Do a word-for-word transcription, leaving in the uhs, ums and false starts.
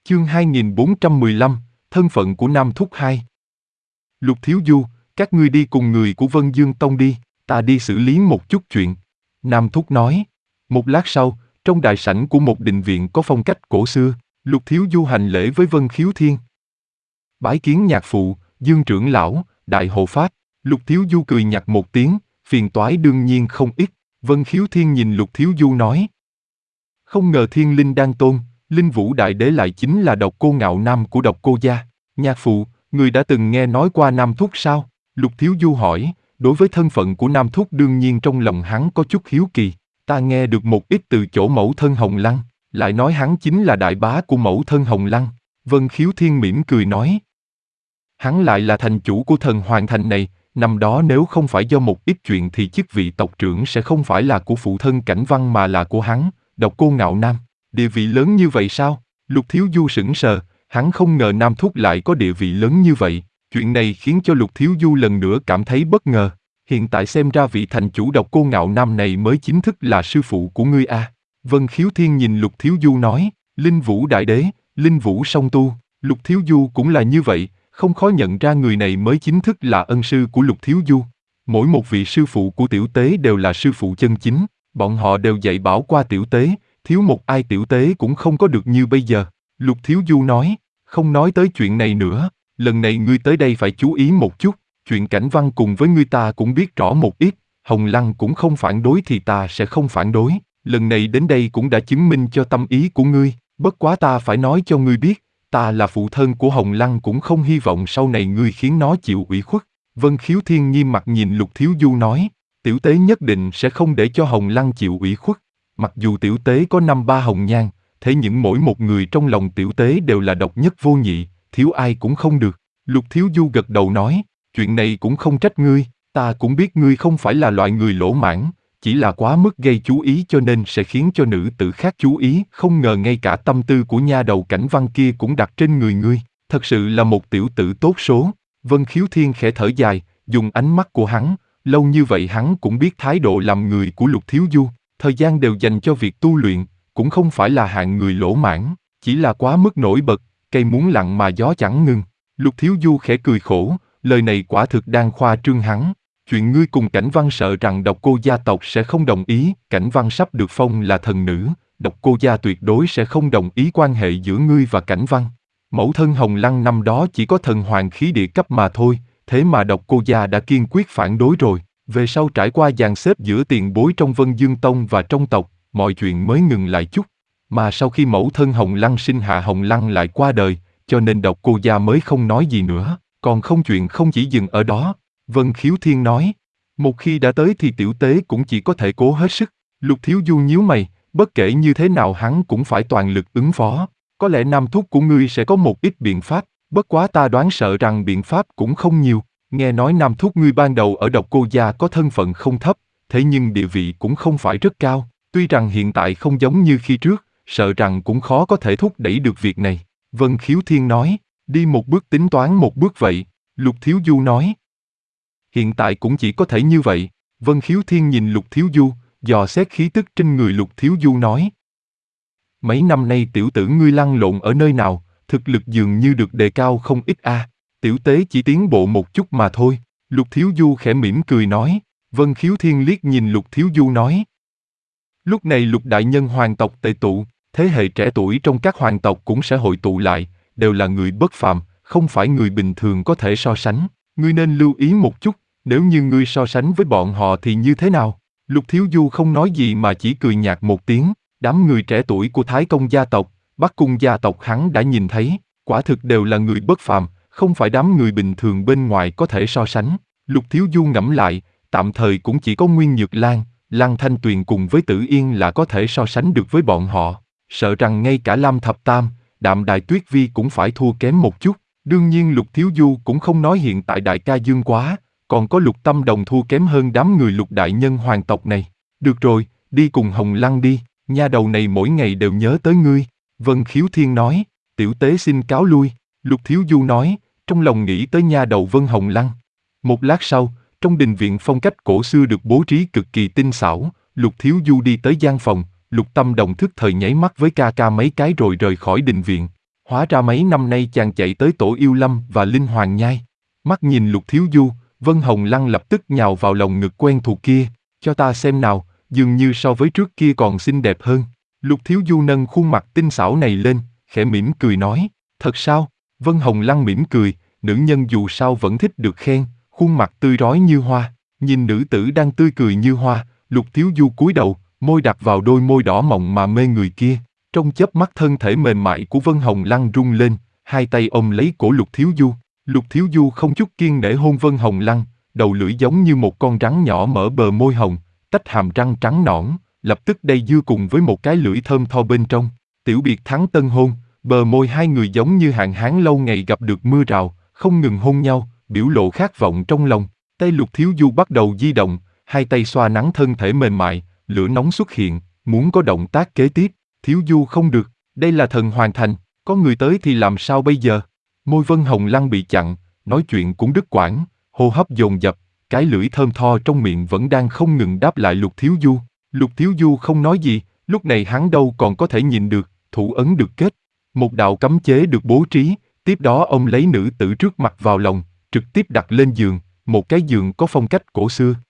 Chương hai nghìn bốn trăm mười lăm, thân phận của Nam Thúc hai. Lục Thiếu Du, các ngươi đi cùng người của Vân Dương Tông đi, ta đi xử lý một chút chuyện. Nam Thúc nói. Một lát sau, trong đại sảnh của một đình viện có phong cách cổ xưa, Lục Thiếu Du hành lễ với Vân Khiếu Thiên. Bái kiến nhạc phụ, Dương trưởng lão, đại hộ pháp. Lục Thiếu Du cười nhạt một tiếng, phiền toái đương nhiên không ít. Vân Khiếu Thiên nhìn Lục Thiếu Du nói. Không ngờ Thiên Linh Đan Tôn, Linh Vũ Đại Đế lại chính là Độc Cô Ngạo Nam của Độc Cô gia. Nhạc phụ, người đã từng nghe nói qua Nam Thúc sao? Lục Thiếu Du hỏi. Đối với thân phận của Nam Thúc đương nhiên trong lòng hắn có chút hiếu kỳ. Ta nghe được một ít từ chỗ mẫu thân Hồng Lăng, lại nói hắn chính là đại bá của mẫu thân Hồng Lăng. Vân Khiếu Thiên mỉm cười nói. Hắn lại là thành chủ của thần hoàng thành này, năm đó nếu không phải do một ít chuyện thì chức vị tộc trưởng sẽ không phải là của phụ thân Cảnh Văn mà là của hắn, Độc Cô Ngạo Nam. Địa vị lớn như vậy sao? Lục Thiếu Du sững sờ, hắn không ngờ Nam Thúc lại có địa vị lớn như vậy. Chuyện này khiến cho Lục Thiếu Du lần nữa cảm thấy bất ngờ. Hiện tại xem ra vị thành chủ Độc Cô Ngạo Nam này mới chính thức là sư phụ của ngươi a. Vân Khiếu Thiên nhìn Lục Thiếu Du nói, Linh Vũ Đại Đế, Linh Vũ song tu. Lục Thiếu Du cũng là như vậy, không khó nhận ra người này mới chính thức là ân sư của Lục Thiếu Du. Mỗi một vị sư phụ của tiểu tế đều là sư phụ chân chính, bọn họ đều dạy bảo qua tiểu tế, thiếu một ai tiểu tế cũng không có được như bây giờ. Lục Thiếu Du nói, không nói tới chuyện này nữa, lần này ngươi tới đây phải chú ý một chút, chuyện Cảnh Văn cùng với ngươi ta cũng biết rõ một ít, Hồng Lăng cũng không phản đối thì ta sẽ không phản đối, lần này đến đây cũng đã chứng minh cho tâm ý của ngươi, bất quá ta phải nói cho ngươi biết, ta là phụ thân của Hồng Lăng cũng không hy vọng sau này ngươi khiến nó chịu ủy khuất. Vân Khiếu Thiên nghiêm mặt nhìn Lục Thiếu Du nói, tiểu tế nhất định sẽ không để cho Hồng Lăng chịu ủy khuất. Mặc dù tiểu tế có năm ba hồng nhan, thế nhưng mỗi một người trong lòng tiểu tế đều là độc nhất vô nhị, thiếu ai cũng không được. Lục Thiếu Du gật đầu nói, chuyện này cũng không trách ngươi, ta cũng biết ngươi không phải là loại người lỗ mãn, chỉ là quá mức gây chú ý cho nên sẽ khiến cho nữ tử khác chú ý, không ngờ ngay cả tâm tư của nha đầu Cảnh Văn kia cũng đặt trên người ngươi, thật sự là một tiểu tử tốt số. Vân Khiếu Thiên khẽ thở dài, dùng ánh mắt của hắn, lâu như vậy hắn cũng biết thái độ làm người của Lục Thiếu Du, thời gian đều dành cho việc tu luyện, cũng không phải là hạng người lỗ mãn, chỉ là quá mức nổi bật, cây muốn lặng mà gió chẳng ngừng. Lục Thiếu Du khẽ cười khổ, lời này quả thực đang khoa trương hắn. Chuyện ngươi cùng Cảnh Văn sợ rằng Độc Cô gia tộc sẽ không đồng ý, Cảnh Văn sắp được phong là thần nữ, Độc Cô gia tuyệt đối sẽ không đồng ý quan hệ giữa ngươi và Cảnh Văn. Mẫu thân Hồng Lăng năm đó chỉ có thần hoàng khí địa cấp mà thôi, thế mà Độc Cô gia đã kiên quyết phản đối rồi. Về sau trải qua dàn xếp giữa tiền bối trong Vân Dương Tông và trong tộc, mọi chuyện mới ngừng lại chút. Mà sau khi mẫu thân Hồng Lăng sinh hạ Hồng Lăng lại qua đời, cho nên Độc Cô gia mới không nói gì nữa, còn không chuyện không chỉ dừng ở đó. Vân Khiếu Thiên nói, một khi đã tới thì tiểu tế cũng chỉ có thể cố hết sức. Lục Thiếu Du nhíu mày, bất kể như thế nào hắn cũng phải toàn lực ứng phó. Có lẽ Nam Thúc của ngươi sẽ có một ít biện pháp, bất quá ta đoán sợ rằng biện pháp cũng không nhiều. Nghe nói Nam Thúc ngươi ban đầu ở Độc Cô gia có thân phận không thấp, thế nhưng địa vị cũng không phải rất cao. Tuy rằng hiện tại không giống như khi trước, sợ rằng cũng khó có thể thúc đẩy được việc này. Vân Khiếu Thiên nói, đi một bước tính toán một bước vậy. Lục Thiếu Du nói, hiện tại cũng chỉ có thể như vậy. Vân Khiếu Thiên nhìn Lục Thiếu Du, dò xét khí tức trên người Lục Thiếu Du nói, mấy năm nay tiểu tử ngươi lăn lộn ở nơi nào, thực lực dường như được đề cao không ít a. À. Tiểu tế chỉ tiến bộ một chút mà thôi. Lục Thiếu Du khẽ mỉm cười nói. Vân Khiếu Thiên liếc nhìn Lục Thiếu Du nói, lúc này Lục đại nhân hoàng tộc tề tụ, thế hệ trẻ tuổi trong các hoàng tộc cũng sẽ hội tụ lại, đều là người bất phàm, không phải người bình thường có thể so sánh. Ngươi nên lưu ý một chút, nếu như ngươi so sánh với bọn họ thì như thế nào? Lục Thiếu Du không nói gì mà chỉ cười nhạt một tiếng. Đám người trẻ tuổi của Thái Công gia tộc, Bắc Cung gia tộc hắn đã nhìn thấy, quả thực đều là người bất phàm, không phải đám người bình thường bên ngoài có thể so sánh. Lục Thiếu Du ngẫm lại, tạm thời cũng chỉ có Nguyên Nhược Lan, Lăng Thanh Tuyền cùng với Tử Yên là có thể so sánh được với bọn họ. Sợ rằng ngay cả Lam Thập Tam, Đạm Đài Tuyết Vi cũng phải thua kém một chút. Đương nhiên Lục Thiếu Du cũng không nói hiện tại đại ca Dương Quá, còn có Lục Tâm Đồng thua kém hơn đám người Lục đại nhân hoàng tộc này. Được rồi, đi cùng Hồng Lăng đi, nha đầu này mỗi ngày đều nhớ tới ngươi. Vân Khiếu Thiên nói, tiểu tế xin cáo lui. Lục Thiếu Du nói, trong lòng nghĩ tới nha đầu Vân Hồng Lăng. Một lát sau, trong đình viện phong cách cổ xưa được bố trí cực kỳ tinh xảo, Lục Thiếu Du đi tới gian phòng, Lục Tâm Đồng thức thời nháy mắt với ca ca mấy cái rồi rời khỏi đình viện. Hóa ra mấy năm nay chàng chạy tới Tổ Yêu Lâm và Linh Hoàng Nhai. Mắt nhìn Lục Thiếu Du, Vân Hồng Lăng lập tức nhào vào lòng ngực quen thuộc kia. Cho ta xem nào, dường như so với trước kia còn xinh đẹp hơn. Lục Thiếu Du nâng khuôn mặt tinh xảo này lên, khẽ mỉm cười nói, thật sao? Vân Hồng Lăng mỉm cười, nữ nhân dù sao vẫn thích được khen, khuôn mặt tươi rói như hoa. Nhìn nữ tử đang tươi cười như hoa, Lục Thiếu Du cúi đầu, môi đặt vào đôi môi đỏ mọng mà mê người kia. Trong chớp mắt thân thể mềm mại của Vân Hồng Lăng rung lên, hai tay ôm lấy cổ Lục Thiếu Du. Lục Thiếu Du không chút kiêng nể hôn Vân Hồng Lăng, đầu lưỡi giống như một con rắn nhỏ mở bờ môi hồng, tách hàm răng trắng nõn, lập tức dây dưa cùng với một cái lưỡi thơm tho bên trong. Tiểu biệt thắng tân hôn, bờ môi hai người giống như hạn hán lâu ngày gặp được mưa rào, không ngừng hôn nhau, biểu lộ khát vọng trong lòng. Tay Lục Thiếu Du bắt đầu di động, hai tay xoa nắn thân thể mềm mại, lửa nóng xuất hiện, muốn có động tác kế tiếp. Thiếu Du không được, đây là thần hoàn thành, có người tới thì làm sao bây giờ? Môi Vân Hồng Lăng bị chặn, nói chuyện cũng đứt quãng, hô hấp dồn dập, cái lưỡi thơm tho trong miệng vẫn đang không ngừng đáp lại Lục Thiếu Du. Lục Thiếu Du không nói gì, lúc này hắn đâu còn có thể nhìn được, thủ ấn được kết. Một đạo cấm chế được bố trí, tiếp đó ông lấy nữ tử trước mặt vào lòng, trực tiếp đặt lên giường, một cái giường có phong cách cổ xưa.